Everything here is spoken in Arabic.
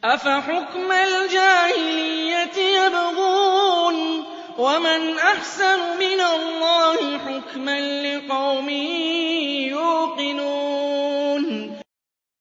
أَفَحُكْمَ الْجَاهِلِيَّةِ يَبْغُونَ ۚ وَمَنْ أَحْسَنُ مِنَ اللَّهِ حُكْمًا لِّقَوْمٍ